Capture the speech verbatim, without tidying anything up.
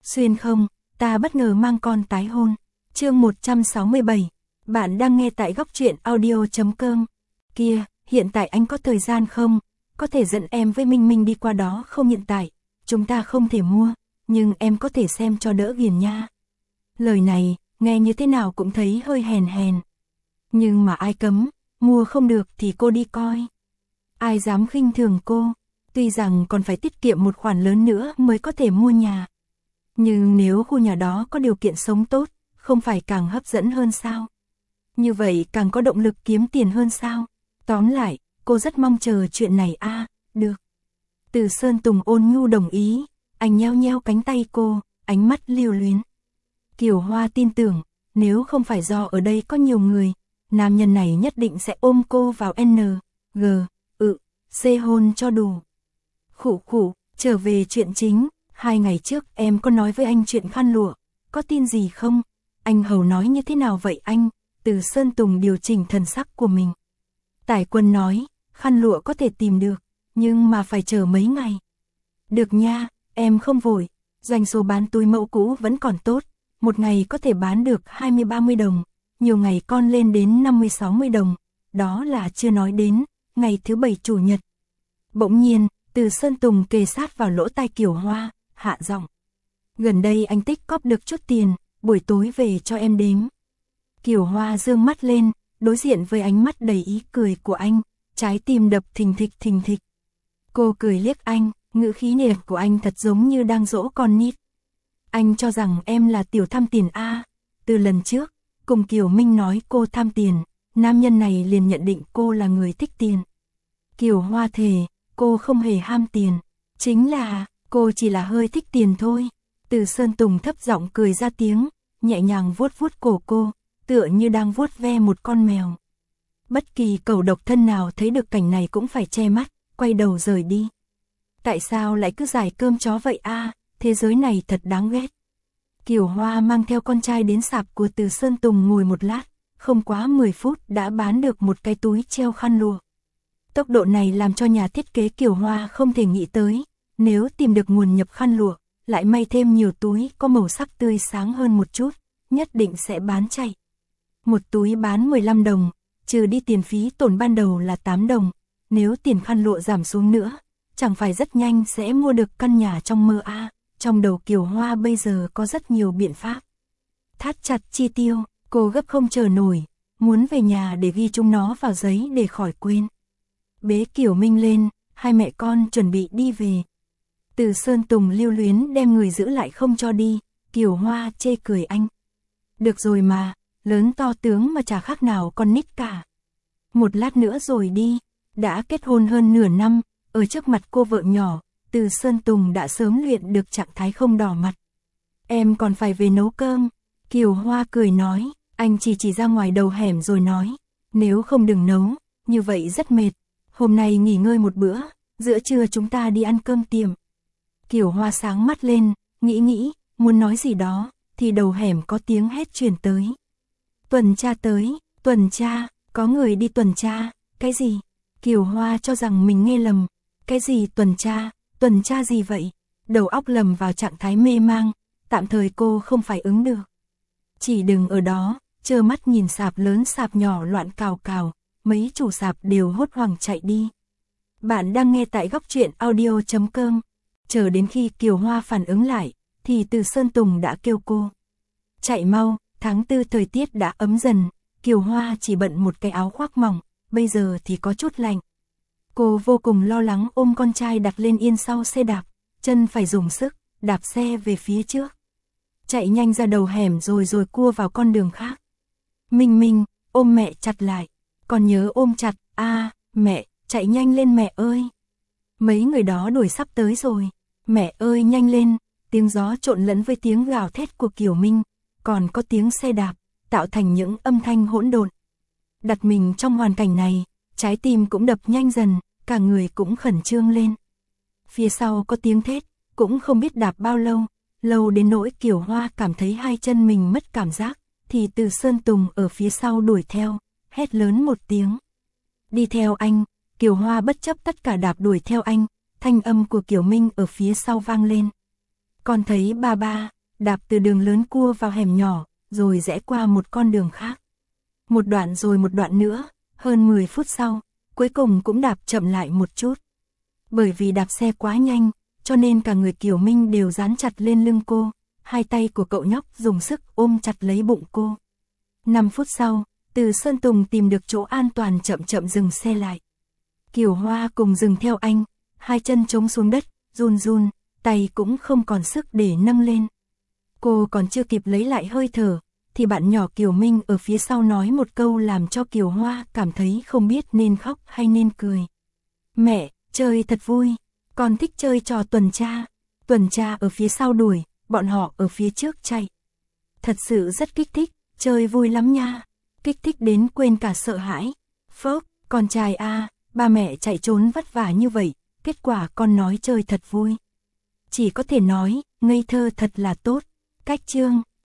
Xuyên không, ta bất ngờ mang con tái hôn. Chương một trăm sáu mươi bảy. Bạn đang nghe tại góc truyện audio chấm com. Kia, hiện tại anh có thời gian không? Có thể dẫn em với Minh Minh đi qua đó không? Hiện tại, chúng ta không thể mua, nhưng em có thể xem cho đỡ ghiền nha. Lời này, nghe như thế nào cũng thấy hơi hèn hèn. Nhưng mà ai cấm, mua không được thì cô đi coi. Ai dám khinh thường cô, tuy rằng còn phải tiết kiệm một khoản lớn nữa mới có thể mua nhà. Nhưng nếu khu nhà đó có điều kiện sống tốt, không phải càng hấp dẫn hơn sao? Như vậy càng có động lực kiếm tiền hơn sao? Tóm lại, cô rất mong chờ chuyện này a. À, được. Từ Sơn Tùng ôn nhu đồng ý, anh nheo nheo cánh tay cô, ánh mắt lưu luyến. Kiều Hoa tin tưởng, nếu không phải do ở đây có nhiều người, nam nhân này nhất định sẽ ôm cô vào N, G, ự, C hôn cho đủ. Khụ khụ, trở về chuyện chính, hai ngày trước em có nói với anh chuyện khăn lụa, có tin gì không? Anh Hầu nói như thế nào vậy anh? Từ Sơn Tùng điều chỉnh thần sắc của mình. Tải Quân nói, khăn lụa có thể tìm được, nhưng mà phải chờ mấy ngày. Được nha, em không vội, doanh số bán túi mẫu cũ vẫn còn tốt, một ngày có thể bán được hai mươi ba mươi đồng, nhiều ngày con lên đến năm mươi sáu mươi đồng, đó là chưa nói đến, ngày thứ bảy chủ nhật. Bỗng nhiên, Từ Sơn Tùng kề sát vào lỗ tai Kiều Hoa, hạ giọng. Gần đây anh tích cóp được chút tiền, buổi tối về cho em đếm. Kiều Hoa dương mắt lên, đối diện với ánh mắt đầy ý cười của anh, trái tim đập thình thịch thình thịch. Cô cười liếc anh, ngữ khí nịa của anh thật giống như đang dỗ con nít. Anh cho rằng em là tiểu tham tiền a. À, từ lần trước, cùng Kiều Minh nói cô tham tiền, nam nhân này liền nhận định cô là người thích tiền. Kiều Hoa thề, cô không hề ham tiền, chính là, cô chỉ là hơi thích tiền thôi. Từ Sơn Tùng thấp giọng cười ra tiếng, nhẹ nhàng vuốt vuốt cổ cô, tựa như đang vuốt ve một con mèo. Bất kỳ cẩu độc thân nào thấy được cảnh này cũng phải che mắt, quay đầu rời đi. Tại sao lại cứ giải cơm chó vậy a? À, thế giới này thật đáng ghét. Kiều Hoa mang theo con trai đến sạp của Từ Sơn Tùng ngồi một lát, không quá mười phút đã bán được một cái túi treo khăn lụa. Tốc độ này làm cho nhà thiết kế Kiều Hoa không thể nghĩ tới, nếu tìm được nguồn nhập khăn lụa, lại may thêm nhiều túi có màu sắc tươi sáng hơn một chút, nhất định sẽ bán chạy. Một túi bán mười lăm đồng, trừ đi tiền phí tổn ban đầu là tám đồng, nếu tiền khăn lụa giảm xuống nữa, chẳng phải rất nhanh sẽ mua được căn nhà trong mơ a. À, trong đầu Kiều Hoa bây giờ có rất nhiều biện pháp. Thắt chặt chi tiêu, cô gấp không chờ nổi, muốn về nhà để ghi chúng nó vào giấy để khỏi quên. Bế Kiều Minh lên, hai mẹ con chuẩn bị đi về. Từ Sơn Tùng lưu luyến đem người giữ lại không cho đi, Kiều Hoa chê cười anh. Được rồi mà, lớn to tướng mà chả khác nào con nít cả. Một lát nữa rồi đi, đã kết hôn hơn nửa năm, ở trước mặt cô vợ nhỏ, Từ Sơn Tùng đã sớm luyện được trạng thái không đỏ mặt. Em còn phải về nấu cơm, Kiều Hoa cười nói, anh chỉ chỉ ra ngoài đầu hẻm rồi nói, nếu không đừng nấu, như vậy rất mệt, hôm nay nghỉ ngơi một bữa, giữa trưa chúng ta đi ăn cơm tiệm. Kiều Hoa sáng mắt lên, nghĩ nghĩ, muốn nói gì đó, thì đầu hẻm có tiếng hét truyền tới. Tuần tra tới, tuần tra, có người đi tuần tra, cái gì? Kiều Hoa cho rằng mình nghe lầm, cái gì tuần tra, tuần tra gì vậy? Đầu óc lầm vào trạng thái mê mang, tạm thời cô không phải ứng được. Chỉ đừng ở đó, trơ mắt nhìn sạp lớn sạp nhỏ loạn cào cào, mấy chủ sạp đều hốt hoảng chạy đi. Bạn đang nghe tại góc truyện audio chấm com. Chờ đến khi Kiều Hoa phản ứng lại, thì Từ Sơn Tùng đã kêu cô. Chạy mau, tháng tư thời tiết đã ấm dần, Kiều Hoa chỉ bận một cái áo khoác mỏng, bây giờ thì có chút lạnh. Cô vô cùng lo lắng ôm con trai đặt lên yên sau xe đạp, chân phải dùng sức, đạp xe về phía trước. Chạy nhanh ra đầu hẻm rồi rồi cua vào con đường khác. Minh Minh, ôm mẹ chặt lại, còn nhớ ôm chặt, a à, mẹ, chạy nhanh lên mẹ ơi. Mấy người đó đuổi sắp tới rồi, mẹ ơi nhanh lên, tiếng gió trộn lẫn với tiếng gào thét của Kiều Minh, còn có tiếng xe đạp, tạo thành những âm thanh hỗn độn. Đặt mình trong hoàn cảnh này, trái tim cũng đập nhanh dần, cả người cũng khẩn trương lên. Phía sau có tiếng thét, cũng không biết đạp bao lâu, lâu đến nỗi Kiều Hoa cảm thấy hai chân mình mất cảm giác, thì Từ Sơn Tùng ở phía sau đuổi theo, hét lớn một tiếng. Đi theo anh, Kiều Hoa bất chấp tất cả đạp đuổi theo anh, thanh âm của Kiều Minh ở phía sau vang lên. Con thấy ba ba, đạp từ đường lớn cua vào hẻm nhỏ, rồi rẽ qua một con đường khác. Một đoạn rồi một đoạn nữa, hơn mười phút sau, cuối cùng cũng đạp chậm lại một chút. Bởi vì đạp xe quá nhanh, cho nên cả người Kiều Minh đều dán chặt lên lưng cô, hai tay của cậu nhóc dùng sức ôm chặt lấy bụng cô. Năm phút sau, Từ Sơn Tùng tìm được chỗ an toàn chậm chậm dừng xe lại. Kiều Hoa cùng dừng theo anh, hai chân chống xuống đất, run run, tay cũng không còn sức để nâng lên. Cô còn chưa kịp lấy lại hơi thở, thì bạn nhỏ Kiều Minh ở phía sau nói một câu làm cho Kiều Hoa cảm thấy không biết nên khóc hay nên cười. Mẹ, chơi thật vui, con thích chơi trò tuần tra. Tuần tra ở phía sau đuổi, bọn họ ở phía trước chạy. Thật sự rất kích thích, chơi vui lắm nha. Kích thích đến quên cả sợ hãi. Phốc, con trai a, ba mẹ chạy trốn vất vả như vậy, kết quả con nói chơi thật vui. Chỉ có thể nói, ngây thơ thật là tốt. Cách chương